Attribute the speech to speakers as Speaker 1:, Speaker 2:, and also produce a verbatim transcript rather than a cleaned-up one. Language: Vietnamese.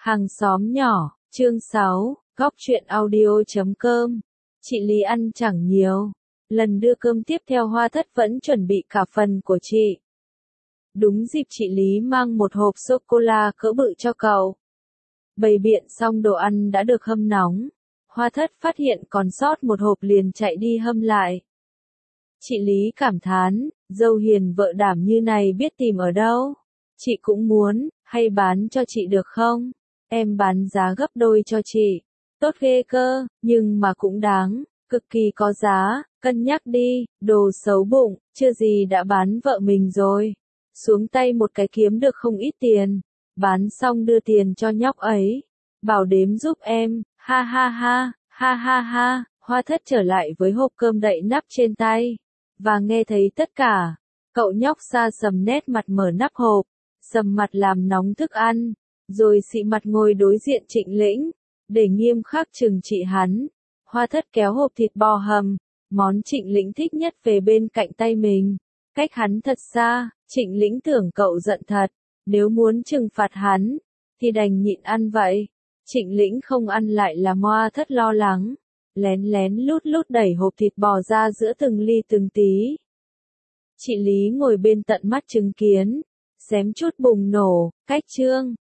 Speaker 1: Hàng xóm nhỏ, chương sáu, góc truyện audio chấm com. Chị Lý ăn chẳng nhiều. Lần đưa cơm tiếp theo Hoa Thất vẫn chuẩn bị cả phần của chị. Đúng dịp chị Lý mang một hộp sô-cô-la cỡ bự cho cậu. Bày biện xong đồ ăn đã được hâm nóng. Hoa Thất phát hiện còn sót một hộp liền chạy đi hâm lại. Chị Lý cảm thán, dâu hiền vợ đảm như này biết tìm ở đâu. Chị cũng muốn, hay bán cho chị được không? Em bán giá gấp đôi cho chị. Tốt ghê cơ, nhưng mà cũng đáng, cực kỳ có giá, cân nhắc đi, đồ xấu bụng, chưa gì đã bán vợ mình rồi. Xuống tay một cái kiếm được không ít tiền. Bán xong đưa tiền cho nhóc ấy. Bảo đếm giúp em, ha ha ha, ha ha ha. Hoa Thất trở lại với hộp cơm đậy nắp trên tay. Và nghe thấy tất cả. Cậu nhóc xa sầm nét mặt mở nắp hộp. Sầm mặt làm nóng thức ăn. Rồi xị mặt ngồi đối diện Trịnh Lĩnh. Để nghiêm khắc trừng trị hắn. Hoa Thất kéo hộp thịt bò hầm. Món Trịnh Lĩnh thích nhất về bên cạnh tay mình. Cách hắn thật xa. Trịnh Lĩnh tưởng cậu giận thật. Nếu muốn trừng phạt hắn. Thì đành nhịn ăn vậy. Trịnh Lĩnh không ăn lại làm Hoa Thất lo lắng. Lén lén lút lút đẩy hộp thịt bò ra giữa từng ly từng tí. Chị Lý ngồi bên tận mắt chứng kiến. Xém chút bùng nổ. Cách trương.